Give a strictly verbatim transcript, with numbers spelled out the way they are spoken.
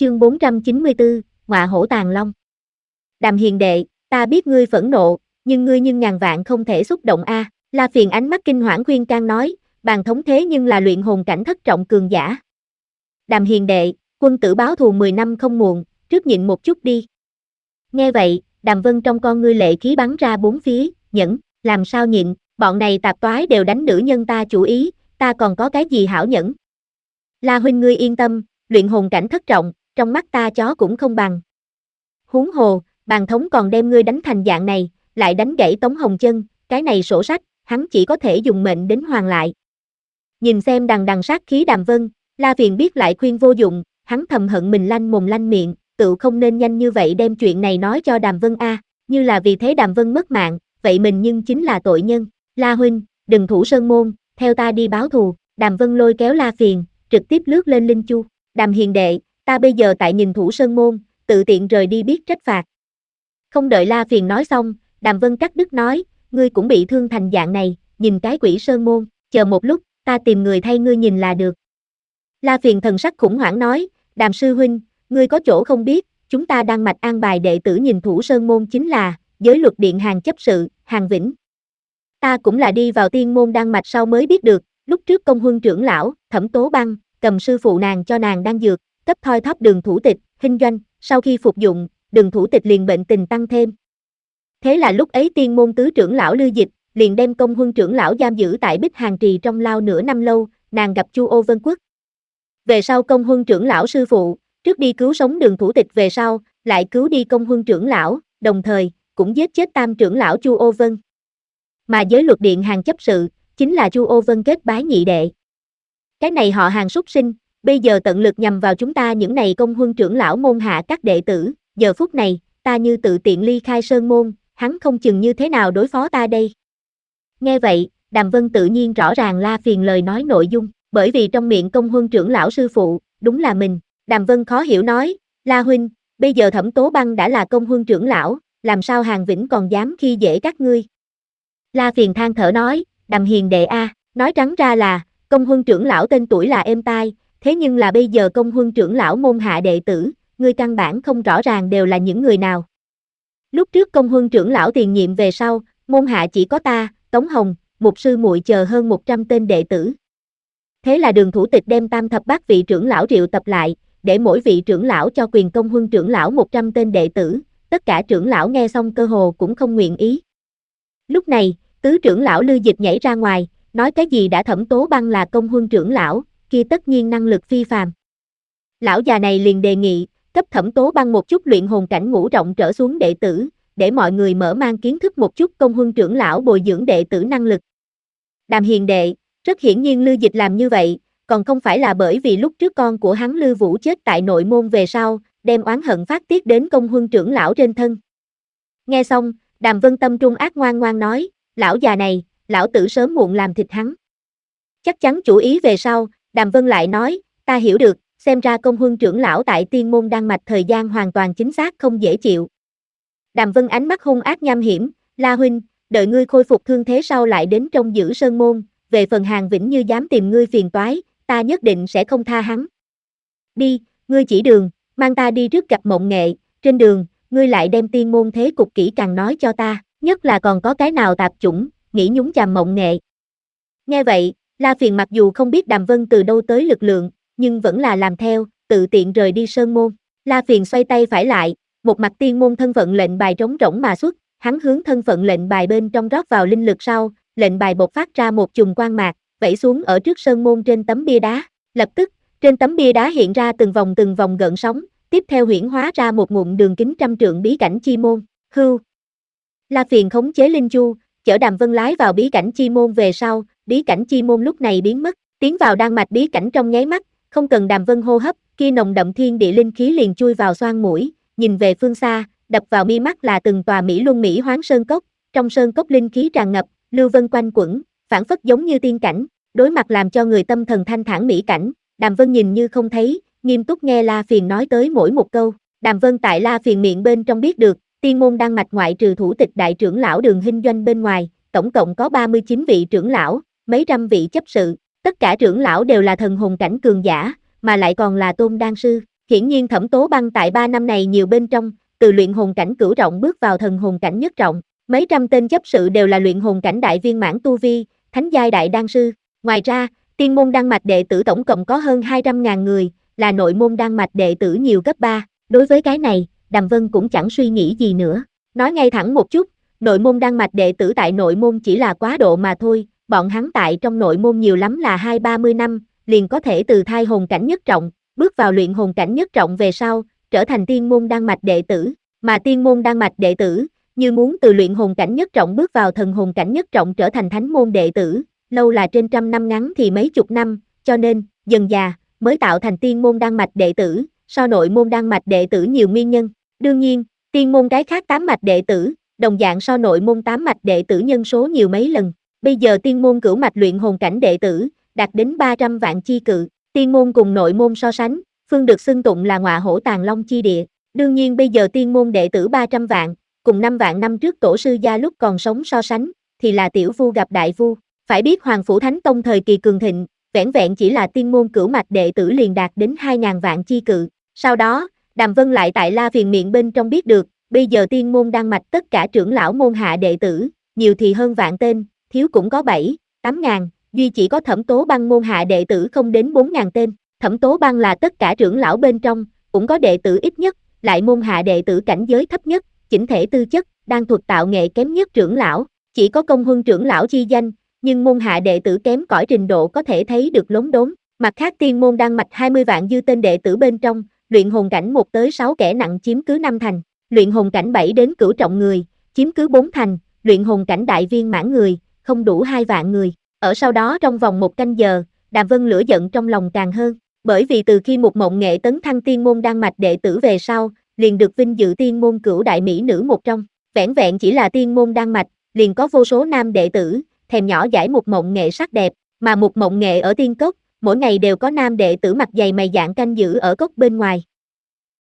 Chương bốn trăm chín mươi tư, Ngọa hổ tàng long. Đàm hiền đệ, ta biết ngươi phẫn nộ, nhưng ngươi nhưng ngàn vạn không thể xúc động a. La Phiền ánh mắt kinh hoảng khuyên can nói, bàn thống thế nhưng là luyện hồn cảnh thất trọng cường giả. Đàm hiền đệ, quân tử báo thù mười năm không muộn, trước nhịn một chút đi. Nghe vậy, Đàm Vân trong con ngươi lệ khí bắn ra bốn phía, nhẫn, làm sao nhịn, bọn này tạp toái đều đánh nữ nhân ta chủ ý, ta còn có cái gì hảo nhẫn. La huynh ngươi yên tâm, luyện hồn cảnh thất trọng, trong mắt ta chó cũng không bằng. Huống hồ, bàn thống còn đem ngươi đánh thành dạng này, lại đánh gãy Tống Hồng chân, cái này sổ sách, hắn chỉ có thể dùng mệnh đến hoàn lại. Nhìn xem đằng đằng sát khí Đàm Vân, La Phiền biết lại khuyên vô dụng, hắn thầm hận mình lanh mồm lanh miệng, tự không nên nhanh như vậy đem chuyện này nói cho Đàm Vân a, như là vì thế Đàm Vân mất mạng, vậy mình nhưng chính là tội nhân. La huynh, đừng thủ sơn môn, theo ta đi báo thù. Đàm Vân lôi kéo La Phiền, trực tiếp lướt lên Linh Chu. Đàm hiền đệ, ta bây giờ tại nhìn thủ sơn môn, tự tiện rời đi biết trách phạt. Không đợi La Phiền nói xong, Đàm Vân cắt đứt nói, ngươi cũng bị thương thành dạng này, nhìn cái quỷ sơn môn, chờ một lúc, ta tìm người thay ngươi nhìn là được. La Phiền thần sắc khủng hoảng nói, Đàm sư huynh, ngươi có chỗ không biết, chúng ta đang mạch an bài đệ tử nhìn thủ sơn môn chính là, giới luật điện hàng chấp sự, Hàng Vĩnh. Ta cũng là đi vào tiên môn đan mạch sau mới biết được, lúc trước công huân trưởng lão, Thẩm Tố Băng, cầm sư phụ nàng cho nàng đan dược, cấp thoi thóp Đường thủ tịch, Hinh Doanh, sau khi phục dụng, Đường thủ tịch liền bệnh tình tăng thêm. Thế là lúc ấy tiên môn tứ trưởng lão Lư Dịch, liền đem công huân trưởng lão giam giữ tại Bích Hàng Trì trong lao nửa năm lâu, nàng gặp Chu Ô Vân Quốc. Về sau công huân trưởng lão sư phụ, trước đi cứu sống Đường thủ tịch về sau, lại cứu đi công huân trưởng lão, đồng thời, cũng giết chết tam trưởng lão Chu Ô Vân. Mà giới luật điện hàng chấp sự, chính là Chu Ô Vân kết bái nhị đệ. Cái này họ Hàng súc sinh, bây giờ tận lực nhằm vào chúng ta những này công huân trưởng lão môn hạ các đệ tử, giờ phút này, ta như tự tiện ly khai sơn môn, hắn không chừng như thế nào đối phó ta đây. Nghe vậy, Đàm Vân tự nhiên rõ ràng La Phiền lời nói nội dung, bởi vì trong miệng công huân trưởng lão sư phụ, đúng là mình. Đàm Vân khó hiểu nói, La huynh, bây giờ Thẩm Tố Băng đã là công huân trưởng lão, làm sao Hàng Vĩnh còn dám khi dễ các ngươi. La Phiền than thở nói, Đàm hiền đệ a, nói trắng ra là, công huân trưởng lão tên tuổi là êm tai, thế nhưng là bây giờ công huân trưởng lão môn hạ đệ tử, ngươi căn bản không rõ ràng đều là những người nào. Lúc trước công huân trưởng lão tiền nhiệm về sau, môn hạ chỉ có ta, Tống Hồng, một sư muội chờ hơn một trăm tên đệ tử. Thế là Đường thủ tịch đem tam thập bát vị trưởng lão triệu tập lại, để mỗi vị trưởng lão cho quyền công huân trưởng lão một trăm tên đệ tử, tất cả trưởng lão nghe xong cơ hồ cũng không nguyện ý. Lúc này, tứ trưởng lão Lư Dịch nhảy ra ngoài, nói cái gì đã Thẩm Tố Băng là công huân trưởng lão, kia tất nhiên năng lực phi phàm. Lão già này liền đề nghị, cấp Thẩm Tố Băng một chút luyện hồn cảnh ngũ trọng trở xuống đệ tử, để mọi người mở mang kiến thức một chút công huân trưởng lão bồi dưỡng đệ tử năng lực. Đàm hiền đệ, rất hiển nhiên Lư Dịch làm như vậy, còn không phải là bởi vì lúc trước con của hắn Lư Vũ chết tại nội môn về sau, đem oán hận phát tiết đến công huân trưởng lão trên thân. Nghe xong, Đàm Vân tâm trung ác ngoan ngoan nói, lão già này, lão tử sớm muộn làm thịt hắn. Chắc chắn chủ ý về sau, Đàm Vân lại nói, ta hiểu được, xem ra công huân trưởng lão tại tiên môn đan mạch thời gian hoàn toàn chính xác không dễ chịu. Đàm Vân ánh mắt hung ác nham hiểm, La huynh, đợi ngươi khôi phục thương thế sau lại đến trông giữ sơn môn, về phần Hàng Vĩnh như dám tìm ngươi phiền toái, ta nhất định sẽ không tha hắn. Đi, ngươi chỉ đường, mang ta đi trước gặp Mộng Nghệ, trên đường, ngươi lại đem tiên môn thế cục kỹ càng nói cho ta, nhất là còn có cái nào tạp chủng, nghĩ nhúng chàm Mộng Nghệ. Nghe vậy, La Phiền mặc dù không biết Đàm Vân từ đâu tới lực lượng, nhưng vẫn là làm theo, tự tiện rời đi sơn môn. La Phiền xoay tay phải lại, một mặt tiên môn thân phận lệnh bài trống rỗng mà xuất, hắn hướng thân phận lệnh bài bên trong rót vào linh lực sau, lệnh bài bộc phát ra một chùm quang mạc, vẩy xuống ở trước sơn môn trên tấm bia đá. Lập tức, trên tấm bia đá hiện ra từng vòng từng vòng gợn sóng, tiếp theo huyễn hóa ra một ngụm đường kính trăm trượng bí cảnh chi môn. Hưu. La Phiền khống chế Linh Chu, chở Đàm Vân lái vào bí cảnh chi môn về sau, bí cảnh chi môn lúc này biến mất, tiến vào đan mạch bí cảnh trong nháy mắt, không cần Đàm Vân hô hấp, kia nồng đậm thiên địa linh khí liền chui vào xoang mũi, nhìn về phương xa, đập vào mi mắt là từng tòa Mỹ Luân Mỹ Hoán sơn cốc, trong sơn cốc linh khí tràn ngập, lưu vân quanh quẩn, phản phất giống như tiên cảnh, đối mặt làm cho người tâm thần thanh thản mỹ cảnh. Đàm Vân nhìn như không thấy, nghiêm túc nghe La Phiền nói tới mỗi một câu. Đàm Vân tại La Phiền miệng bên trong biết được, tiên môn đan mạch ngoại trừ thủ tịch đại trưởng lão Đường Hinh Doanh bên ngoài, tổng cộng có ba mươi chín vị trưởng lão, mấy trăm vị chấp sự, tất cả trưởng lão đều là thần hồn cảnh cường giả, mà lại còn là tôn đan sư. Hiển nhiên Thẩm Tố Băng tại ba năm này nhiều bên trong, từ luyện hồn cảnh cửu trọng bước vào thần hồn cảnh nhất trọng, mấy trăm tên chấp sự đều là luyện hồn cảnh đại viên mãn tu vi, thánh giai đại đan sư. Ngoài ra, tiên môn đan mạch đệ tử tổng cộng có hơn hai trăm ngàn người, là nội môn đan mạch đệ tử nhiều gấp ba. Đối với cái này, Đàm Vân cũng chẳng suy nghĩ gì nữa. Nói ngay thẳng một chút, nội môn đan mạch đệ tử tại nội môn chỉ là quá độ mà thôi, bọn hắn tại trong nội môn nhiều lắm là hai ba mươi năm, liền có thể từ thai hồn cảnh nhất trọng, bước vào luyện hồn cảnh nhất trọng về sau, trở thành tiên môn đan mạch đệ tử, mà tiên môn đan mạch đệ tử, như muốn từ luyện hồn cảnh nhất trọng bước vào thần hồn cảnh nhất trọng trở thành thánh môn đệ tử, lâu là trên trăm năm ngắn thì mấy chục năm, cho nên, dần già, mới tạo thành tiên môn đan mạch đệ tử, so nội môn đan mạch đệ tử nhiều nguyên nhân. Đương nhiên, tiên môn cái khác tám mạch đệ tử, đồng dạng so nội môn tám mạch đệ tử nhân số nhiều mấy lần. Bây giờ tiên môn cửu mạch luyện hồn cảnh đệ tử, đạt đến ba trăm vạn chi cự, tiên môn cùng nội môn so sánh, phương được xưng tụng là ngọa hổ tàng long chi địa. Đương nhiên bây giờ tiên môn đệ tử ba trăm vạn, cùng năm vạn năm trước tổ sư gia lúc còn sống so sánh, thì là tiểu vu gặp đại vu. Phải biết Hoàng Phủ Thánh Tông thời kỳ cường thịnh, vẻn vẹn chỉ là tiên môn cửu mạch đệ tử liền đạt đến hai ngàn vạn chi cự. Sau đó, Đàm Vân lại tại La Viền miệng bên trong biết được, bây giờ tiên môn đan mạch tất cả trưởng lão môn hạ đệ tử, nhiều thì hơn vạn tên, thiếu cũng có bảy, tám ngàn, duy chỉ có Thẩm Tố Băng môn hạ đệ tử không đến bốn ngàn tên. Thẩm Tố Băng là tất cả trưởng lão bên trong, cũng có đệ tử ít nhất, lại môn hạ đệ tử cảnh giới thấp nhất, chỉnh thể tư chất, đan thuật tạo nghệ kém nhất trưởng lão, chỉ có Công Huân trưởng lão chi danh, nhưng môn hạ đệ tử kém cỏi trình độ có thể thấy được lốm đốm. Mặt khác tiên môn đan mạch hai mươi vạn dư tên đệ tử bên trong, luyện hồn cảnh một tới sáu kẻ nặng chiếm cứ năm thành, luyện hồn cảnh bảy đến cửu trọng người, chiếm cứ bốn thành, luyện hồn cảnh đại viên mãn người, không đủ hai vạn người. Ở sau đó trong vòng một canh giờ, Đàm Vân lửa giận trong lòng càng hơn, bởi vì từ khi một mộng nghệ tấn thăng tiên môn đan mạch đệ tử về sau, liền được vinh dự tiên môn cửu đại mỹ nữ một trong, vẻn vẹn chỉ là tiên môn đan mạch, liền có vô số nam đệ tử, thèm nhỏ dãi một mộng nghệ sắc đẹp, mà một mộng nghệ ở tiên cốc, mỗi ngày đều có nam đệ tử mặt dày mày dạn canh giữ ở cốc bên ngoài,